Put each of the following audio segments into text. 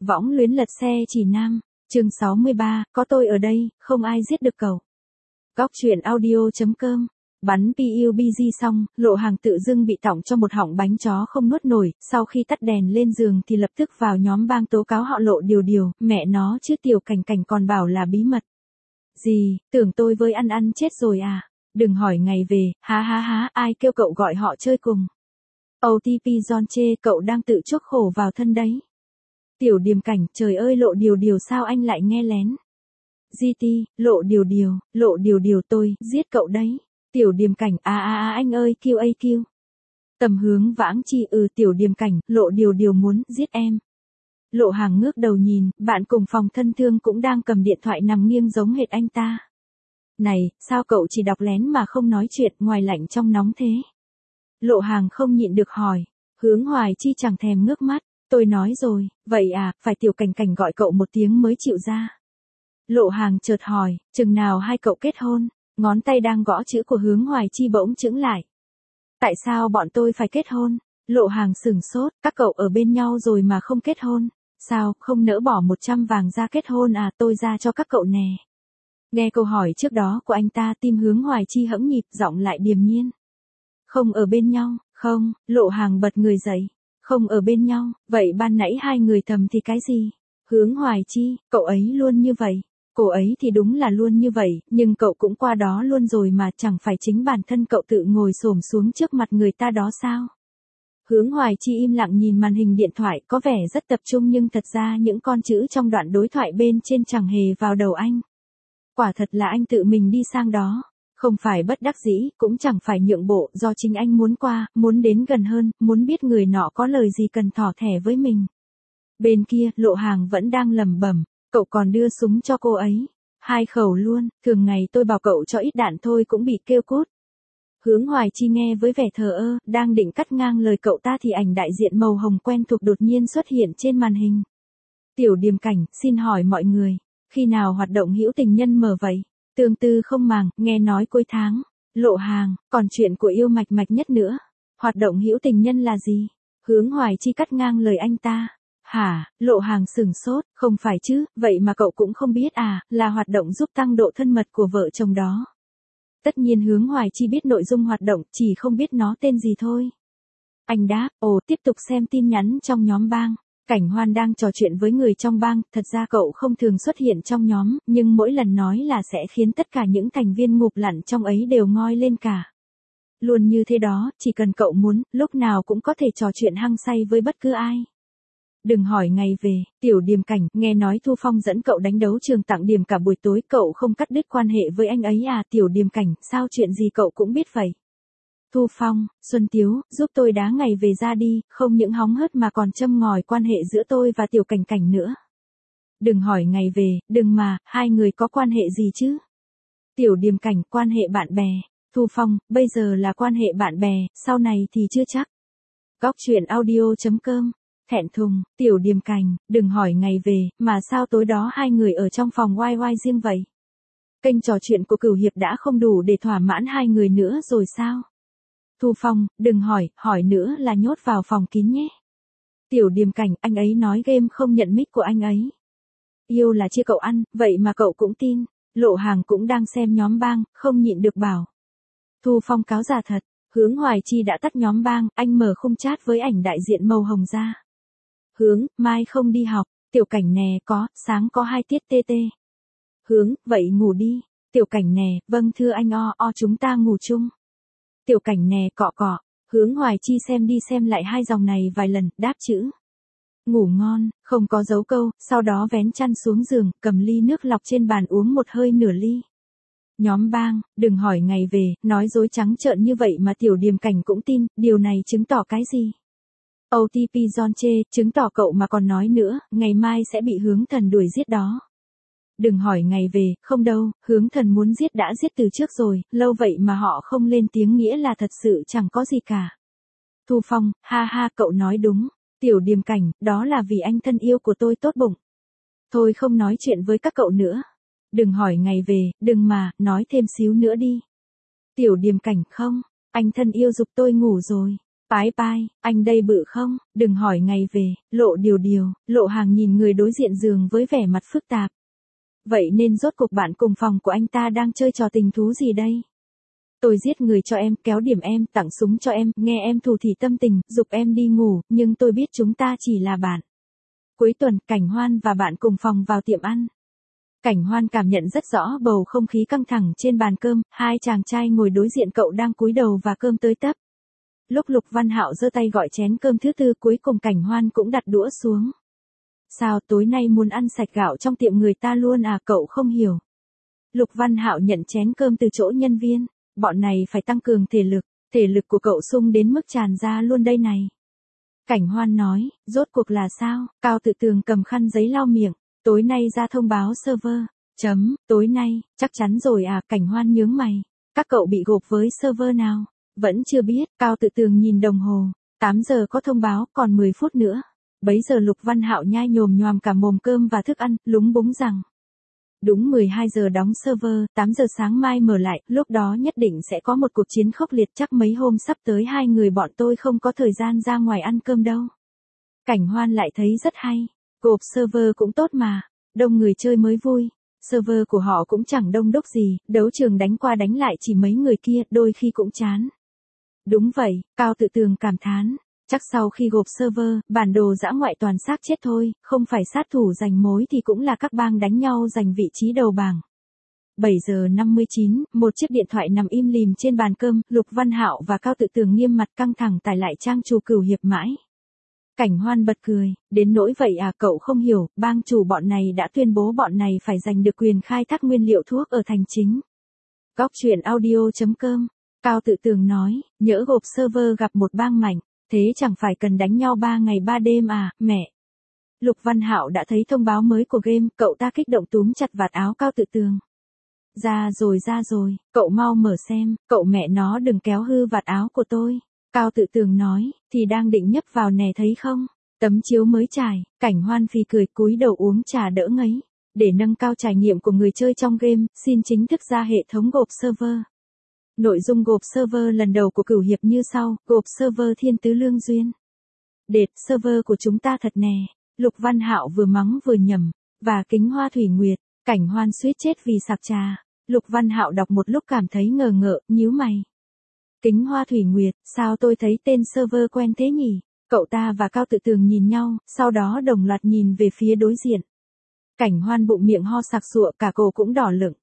Võng luyến lật xe chỉ nam, chương 63, có tôi ở đây, không ai giết được cậu. Góc truyện audio.com. Bắn PUBG xong, Lộ Hàng tự dưng bị tỏng cho một họng bánh chó không nuốt nổi, sau khi tắt đèn lên giường thì lập tức vào nhóm bang tố cáo họ Lộ điều, mẹ nó chứ Tiểu Cảnh Cảnh còn bảo là bí mật. Gì, tưởng tôi với ăn chết rồi à? Đừng hỏi ngày về, há, ai kêu cậu gọi họ chơi cùng. OTP John chê cậu đang tự chuốc khổ vào thân đấy. Tiểu Điềm Cảnh, trời ơi Lộ điều sao anh lại nghe lén. GT, Lộ điều tôi, giết cậu đấy. Tiểu Điềm Cảnh, anh ơi QAQ. Tầm Hướng Vãng Chi, Tiểu Điềm Cảnh, Lộ điều muốn giết em. Lộ Hàng ngước đầu nhìn, bạn cùng phòng thân thương cũng đang cầm điện thoại nằm nghiêng giống hệt anh ta. Này, sao cậu chỉ đọc lén mà không nói chuyện, ngoài lạnh trong nóng thế? Lộ Hàng không nhịn được hỏi. Hướng Hoài Chi chẳng thèm ngước mắt, tôi nói rồi, vậy à, phải Tiểu Cảnh Cảnh gọi cậu một tiếng mới chịu ra. Lộ Hàng chợt hỏi, chừng nào hai cậu kết hôn? Ngón tay đang gõ chữ của Hướng Hoài Chi bỗng chững lại. Tại sao bọn tôi phải kết hôn? Lộ Hàng sửng sốt, các cậu ở bên nhau rồi mà không kết hôn. Sao, không nỡ bỏ 100 vàng ra kết hôn à, tôi ra cho các cậu nè. Nghe câu hỏi trước đó của anh ta, tim Hướng Hoài Chi hẫng nhịp, giọng lại điềm nhiên. Không ở bên nhau, không, Lộ Hàng bật người dậy. Không ở bên nhau, vậy ban nãy hai người thầm thì cái gì? Hướng Hoài Chi, cậu ấy luôn như vậy. Cô ấy thì đúng là luôn như vậy, nhưng cậu cũng qua đó luôn rồi mà, chẳng phải chính bản thân cậu tự ngồi xổm xuống trước mặt người ta đó sao? Hướng Hoài Chi im lặng nhìn màn hình điện thoại, có vẻ rất tập trung nhưng thật ra những con chữ trong đoạn đối thoại bên trên chẳng hề vào đầu anh. Quả thật là anh tự mình đi sang đó, không phải bất đắc dĩ, cũng chẳng phải nhượng bộ, do chính anh muốn qua, muốn đến gần hơn, muốn biết người nọ có lời gì cần thỏ thẻ với mình. Bên kia, Lộ Hàng vẫn đang lẩm bẩm. Cậu còn đưa súng cho cô ấy. 2 khẩu luôn, thường ngày tôi bảo cậu cho ít đạn thôi cũng bị kêu cút. Hướng Hoài Chi nghe với vẻ thờ ơ, đang định cắt ngang lời cậu ta thì ảnh đại diện màu hồng quen thuộc đột nhiên xuất hiện trên màn hình. Tiểu Điềm Cảnh, xin hỏi mọi người, khi nào hoạt động hữu tình nhân mở vậy? Tương tư không màng, nghe nói cuối tháng. Lộ Hàng, còn chuyện của yêu mạch nhất nữa. Hoạt động hữu tình nhân là gì? Hướng Hoài Chi cắt ngang lời anh ta. Hả, Lộ Hàng sửng sốt, không phải chứ, vậy mà cậu cũng không biết à, là hoạt động giúp tăng độ thân mật của vợ chồng đó. Tất nhiên Hướng Hoài Chi biết nội dung hoạt động, chỉ không biết nó tên gì thôi. Anh đáp, tiếp tục xem tin nhắn trong nhóm bang. Cảnh Hoan đang trò chuyện với người trong bang, thật ra cậu không thường xuất hiện trong nhóm, nhưng mỗi lần nói là sẽ khiến tất cả những thành viên ngụp lặn trong ấy đều ngoi lên cả. Luôn như thế đó, chỉ cần cậu muốn, lúc nào cũng có thể trò chuyện hăng say với bất cứ ai. Đừng hỏi ngày về, Tiểu Điềm Cảnh, nghe nói Thu Phong dẫn cậu đánh đấu trường Tặng Điểm cả buổi tối, cậu không cắt đứt quan hệ với anh ấy à? Tiểu Điềm Cảnh, sao chuyện gì cậu cũng biết vậy? Thu Phong, Xuân Tiếu, giúp tôi đá ngày về ra đi, không những hóng hớt mà còn châm ngòi quan hệ giữa tôi và Tiểu Cảnh Cảnh nữa. Đừng hỏi ngày về, đừng mà, hai người có quan hệ gì chứ? Tiểu Điềm Cảnh, quan hệ bạn bè. Thu Phong, bây giờ là quan hệ bạn bè, sau này thì chưa chắc. Góc truyện audio.com. Thẹn thùng, Tiểu Điềm Cảnh, đừng hỏi ngày về, mà sao tối đó hai người ở trong phòng oai riêng vậy? Kênh trò chuyện của Cửu Hiệp đã không đủ để thỏa mãn hai người nữa rồi sao? Thu Phong, đừng hỏi nữa là nhốt vào phòng kín nhé. Tiểu Điềm Cảnh, anh ấy nói game không nhận mic của anh ấy. Yêu là chia cậu ăn, vậy mà cậu cũng tin. Lộ Hàng cũng đang xem nhóm bang, không nhịn được bảo. Thu Phong cáo già thật, Hướng Hoài Chi đã tắt nhóm bang, anh mở khung chat với ảnh đại diện màu hồng ra. Hướng, mai không đi học, Tiểu Cảnh nè, sáng có 2 tiết TT. Hướng, vậy ngủ đi. Tiểu Cảnh nè, vâng thưa anh chúng ta ngủ chung. Tiểu Cảnh nè, cọ. Hướng Hoài Chi xem đi xem lại 2 dòng này vài lần, đáp chữ. Ngủ ngon, không có dấu câu, sau đó vén chăn xuống giường, cầm ly nước lọc trên bàn uống một hơi nửa ly. Nhóm bang, đừng hỏi ngày về, nói dối trắng trợn như vậy mà Tiểu Điềm Cảnh cũng tin, điều này chứng tỏ cái gì? OTP John chê, chứng tỏ cậu mà còn nói nữa, ngày mai sẽ bị Hướng Thần đuổi giết đó. Đừng hỏi ngày về, không đâu, Hướng Thần muốn giết đã giết từ trước rồi, lâu vậy mà họ không lên tiếng nghĩa là thật sự chẳng có gì cả. Thu Phong, ha, cậu nói đúng. Tiểu Điềm Cảnh, đó là vì anh thân yêu của tôi tốt bụng. Thôi không nói chuyện với các cậu nữa. Đừng hỏi ngày về, đừng mà, nói thêm xíu nữa đi. Tiểu Điềm Cảnh, không, anh thân yêu giục tôi ngủ rồi. Pái pai, anh đây bự không, đừng hỏi ngày về, Lộ Điều, Lộ Hàng nhìn người đối diện giường với vẻ mặt phức tạp. Vậy nên rốt cuộc bạn cùng phòng của anh ta đang chơi trò tình thú gì đây? Tôi giết người cho em, kéo điểm em, tặng súng cho em, nghe em thủ thỉ tâm tình, giục em đi ngủ, nhưng tôi biết chúng ta chỉ là bạn. Cuối tuần, Cảnh Hoan và bạn cùng phòng vào tiệm ăn. Cảnh Hoan cảm nhận rất rõ bầu không khí căng thẳng trên bàn cơm, hai chàng trai ngồi đối diện cậu đang cúi đầu và cơm tới tấp. Lúc Lục Văn Hạo giơ tay gọi chén cơm thứ tư, cuối cùng Cảnh Hoan cũng đặt đũa xuống. Sao tối nay muốn ăn sạch gạo trong tiệm người ta luôn à, cậu không hiểu. Lục Văn Hạo nhận chén cơm từ chỗ nhân viên, bọn này phải tăng cường thể lực của cậu sung đến mức tràn ra luôn đây này. Cảnh Hoan nói, rốt cuộc là sao, Cao Tự Tường cầm khăn giấy lau miệng, tối nay ra thông báo server, tối nay, chắc chắn rồi à, Cảnh Hoan nhướng mày, các cậu bị gộp với server nào, vẫn chưa biết, Cao Tự Tường nhìn đồng hồ, 8 giờ có thông báo, còn 10 phút nữa. Bấy giờ Lục Văn Hạo nhai nhồm nhoàm cả mồm cơm và thức ăn, lúng búng rằng. Đúng 12 giờ đóng server, 8 giờ sáng mai mở lại, lúc đó nhất định sẽ có một cuộc chiến khốc liệt, chắc mấy hôm sắp tới hai người bọn tôi không có thời gian ra ngoài ăn cơm đâu. Cảnh Hoan lại thấy rất hay, gộp server cũng tốt mà, đông người chơi mới vui, server của họ cũng chẳng đông đúc gì, đấu trường đánh qua đánh lại chỉ mấy người kia, đôi khi cũng chán. Đúng vậy, Cao Tự Tường cảm thán. Chắc sau khi gộp server, bản đồ dã ngoại toàn xác chết thôi, không phải sát thủ giành mối thì cũng là các bang đánh nhau giành vị trí đầu bảng. 7 giờ 59, một chiếc điện thoại nằm im lìm trên bàn cơm, Lục Văn Hạo và Cao Tự Tường nghiêm mặt căng thẳng tải lại trang chủ Cửu Hiệp mãi. Cảnh Hoan bật cười, đến nỗi vậy à, cậu không hiểu, bang chủ bọn này đã tuyên bố bọn này phải giành được quyền khai thác nguyên liệu thuốc ở thành chính. Góc truyện audio.com, Cao Tự Tường nói, nhỡ gộp server gặp một bang mạnh. Thế chẳng phải cần đánh nhau 3 ngày 3 đêm à, mẹ. Lục Văn Hạo đã thấy thông báo mới của game, cậu ta kích động túm chặt vạt áo Cao Tự Tường. Ra rồi, cậu mau mở xem, cậu mẹ nó đừng kéo hư vạt áo của tôi. Cao Tự Tường nói, thì đang định nhấp vào nè thấy không, tấm chiếu mới trải, Cảnh Hoan phì cười cúi đầu uống trà đỡ ngấy. Để nâng cao trải nghiệm của người chơi trong game, xin chính thức ra hệ thống gộp server. Nội dung gộp server lần đầu của Cửu Hiệp như sau, gộp server Thiên Tứ Lương Duyên. Đệt, server của chúng ta thật nè, Lục Văn Hạo vừa mắng vừa nhầm, và Kính Hoa Thủy Nguyệt, Cảnh Hoan suýt chết vì sặc trà. Lục Văn Hạo đọc một lúc cảm thấy ngờ ngợ, nhíu mày. Kính Hoa Thủy Nguyệt, sao tôi thấy tên server quen thế nhỉ? Cậu ta và Cao Tự Tường nhìn nhau, sau đó đồng loạt nhìn về phía đối diện. Cảnh Hoan bụng miệng ho sặc sụa, cả cổ cũng đỏ lửng.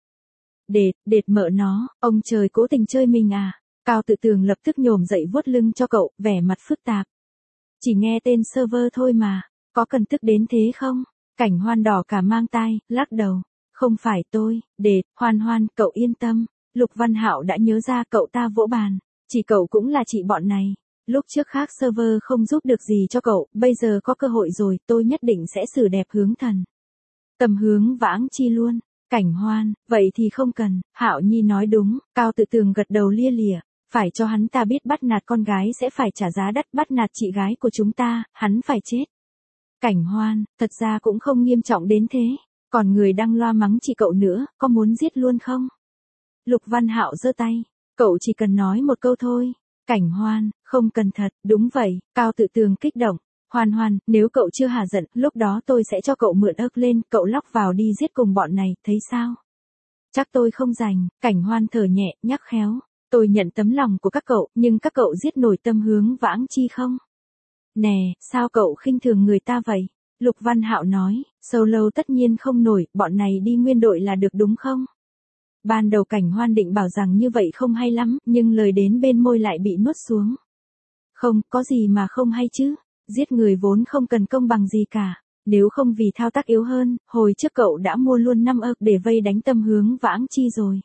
Đệt mợ nó, ông trời cố tình chơi mình à. Cao Tự Tường lập tức nhổm dậy vuốt lưng cho cậu, vẻ mặt phức tạp. Chỉ nghe tên server thôi mà, có cần tức đến thế không? Cảnh Hoan đỏ cả mang tai, lắc đầu. Không phải tôi, Hoan, cậu yên tâm. Lục Văn Hạo đã nhớ ra, cậu ta vỗ bàn. Chỉ cậu cũng là chị bọn này. Lúc trước khác server không giúp được gì cho cậu, bây giờ có cơ hội rồi, tôi nhất định sẽ xử đẹp hướng thần. Tầm hướng vãng chi luôn. Cảnh Hoan, vậy thì không cần, Hạo Nhi nói đúng, Cao Tự Tường gật đầu lia lịa, phải cho hắn ta biết bắt nạt con gái sẽ phải trả giá đắt, bắt nạt chị gái của chúng ta, hắn phải chết. Cảnh Hoan, thật ra cũng không nghiêm trọng đến thế, còn người đang loa mắng chị cậu nữa, có muốn giết luôn không? Lục Văn Hạo giơ tay, cậu chỉ cần nói một câu thôi. Cảnh Hoan, không cần thật, đúng vậy, Cao Tự Tường kích động. Hoan, nếu cậu chưa hả giận, lúc đó tôi sẽ cho cậu mượn ớt lên, cậu lóc vào đi giết cùng bọn này, thấy sao? Chắc tôi không rành, Cảnh Hoan thở nhẹ, nhắc khéo. Tôi nhận tấm lòng của các cậu, nhưng các cậu giết nổi tâm hướng vãng chi không? Nè, sao cậu khinh thường người ta vậy? Lục Văn Hạo nói, solo tất nhiên không nổi, bọn này đi nguyên đội là được đúng không? Ban đầu Cảnh Hoan định bảo rằng như vậy không hay lắm, nhưng lời đến bên môi lại bị nuốt xuống. Không, có gì mà không hay chứ? Giết người vốn không cần công bằng gì cả, nếu không vì thao tác yếu hơn, hồi trước cậu đã mua luôn 5 ớt để vây đánh tâm hướng vãng chi rồi.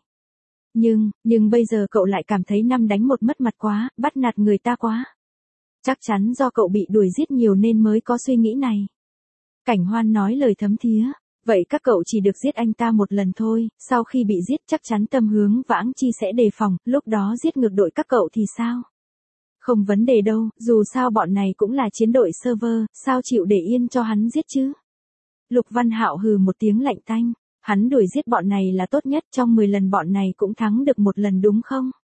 Nhưng bây giờ cậu lại cảm thấy 5 đánh 1 mất mặt quá, bắt nạt người ta quá. Chắc chắn do cậu bị đuổi giết nhiều nên mới có suy nghĩ này. Cảnh Hoan nói lời thấm thía, vậy các cậu chỉ được giết anh ta một lần thôi, sau khi bị giết chắc chắn tâm hướng vãng chi sẽ đề phòng, lúc đó giết ngược đội các cậu thì sao? Không vấn đề đâu, dù sao bọn này cũng là chiến đội server, sao chịu để yên cho hắn giết chứ? Lục Văn Hạo hừ một tiếng lạnh tanh, hắn đuổi giết bọn này là tốt nhất, trong 10 lần bọn này cũng thắng được 1 lần đúng không?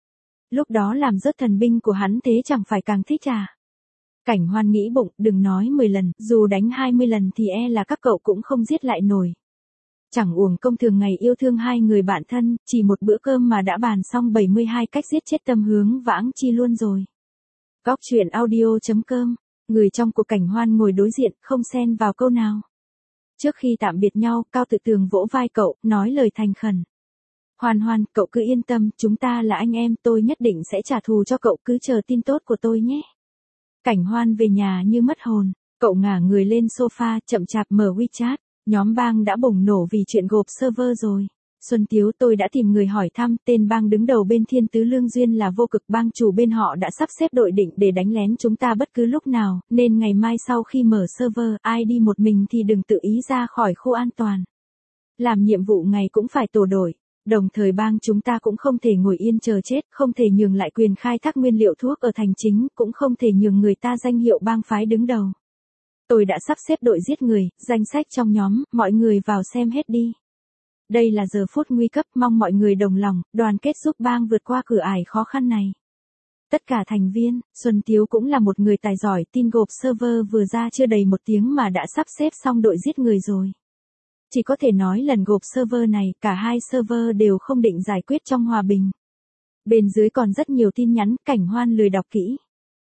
Lúc đó làm rớt thần binh của hắn thế chẳng phải càng thích à? Cảnh Hoan nghĩ bụng, đừng nói 10 lần, dù đánh 20 lần thì e là các cậu cũng không giết lại nổi. Chẳng uổng công thường ngày yêu thương hai người bạn thân, chỉ một bữa cơm mà đã bàn xong 72 cách giết chết Tâm Hướng Vãng Chi luôn rồi. Góc truyện audio.com, người trong cuộc Cảnh Hoan ngồi đối diện, không xen vào câu nào. Trước khi tạm biệt nhau, Cao Tự Tường vỗ vai cậu, nói lời thành khẩn. Hoan Hoan, cậu cứ yên tâm, chúng ta là anh em, tôi nhất định sẽ trả thù cho cậu, cứ chờ tin tốt của tôi nhé. Cảnh Hoan về nhà như mất hồn, cậu ngả người lên sofa, chậm chạp mở WeChat, nhóm bang đã bùng nổ vì chuyện gộp server rồi. Xuân Tiếu, tôi đã tìm người hỏi thăm, tên bang đứng đầu bên Thiên Tứ Lương Duyên là Vô Cực bang, chủ bên họ đã sắp xếp đội định để đánh lén chúng ta bất cứ lúc nào, nên ngày mai sau khi mở server, ai đi một mình thì đừng tự ý ra khỏi khu an toàn. Làm nhiệm vụ ngày cũng phải tổ đội. Đồng thời bang chúng ta cũng không thể ngồi yên chờ chết, không thể nhường lại quyền khai thác nguyên liệu thuốc ở thành chính, cũng không thể nhường người ta danh hiệu bang phái đứng đầu. Tôi đã sắp xếp đội giết người, danh sách trong nhóm, mọi người vào xem hết đi. Đây là giờ phút nguy cấp, mong mọi người đồng lòng, đoàn kết giúp bang vượt qua cửa ải khó khăn này. Tất cả thành viên, Xuân Tiếu cũng là một người tài giỏi, tin gộp server vừa ra chưa đầy một tiếng mà đã sắp xếp xong đội giết người rồi. Chỉ có thể nói lần gộp server này, cả hai server đều không định giải quyết trong hòa bình. Bên dưới còn rất nhiều tin nhắn, Cảnh Hoan lười đọc kỹ.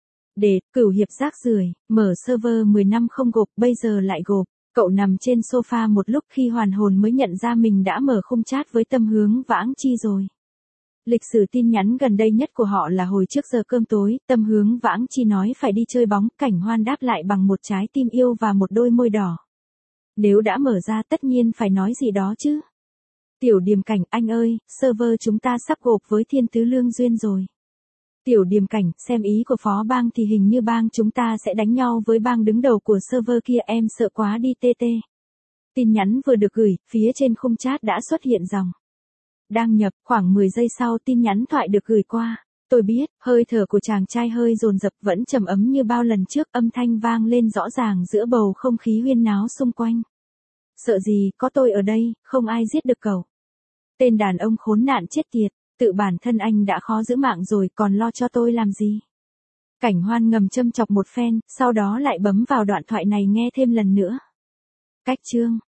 Cửu hiệp rác rưởi, mở server 10 năm không gộp, bây giờ lại gộp. Cậu nằm trên sofa một lúc khi hoàn hồn mới nhận ra mình đã mở khung chat với Tâm Hướng Vãng Chi rồi. Lịch sử tin nhắn gần đây nhất của họ là hồi trước giờ cơm tối, Tâm Hướng Vãng Chi nói phải đi chơi bóng, Cảnh Hoan đáp lại bằng một trái tim yêu và một đôi môi đỏ. Nếu đã mở ra tất nhiên phải nói gì đó chứ. Tiểu Điềm Cảnh, anh ơi, server chúng ta sắp gộp với Thiên Tứ Lương Duyên rồi. Tiểu Điềm Cảnh, xem ý của phó bang thì hình như bang chúng ta sẽ đánh nhau với bang đứng đầu của server kia, em sợ quá đi TT. Tin nhắn vừa được gửi, phía trên khung chat đã xuất hiện dòng. Đang nhập, khoảng 10 giây sau tin nhắn thoại được gửi qua. Tôi biết, hơi thở của chàng trai hơi dồn dập vẫn trầm ấm như bao lần trước, âm thanh vang lên rõ ràng giữa bầu không khí huyên náo xung quanh. Sợ gì, có tôi ở đây, không ai giết được cậu. Tên đàn ông khốn nạn chết tiệt, tự bản thân anh đã khó giữ mạng rồi còn lo cho tôi làm gì. Cảnh Hoan ngầm châm chọc một phen, sau đó lại bấm vào đoạn thoại này nghe thêm lần nữa. Cách chương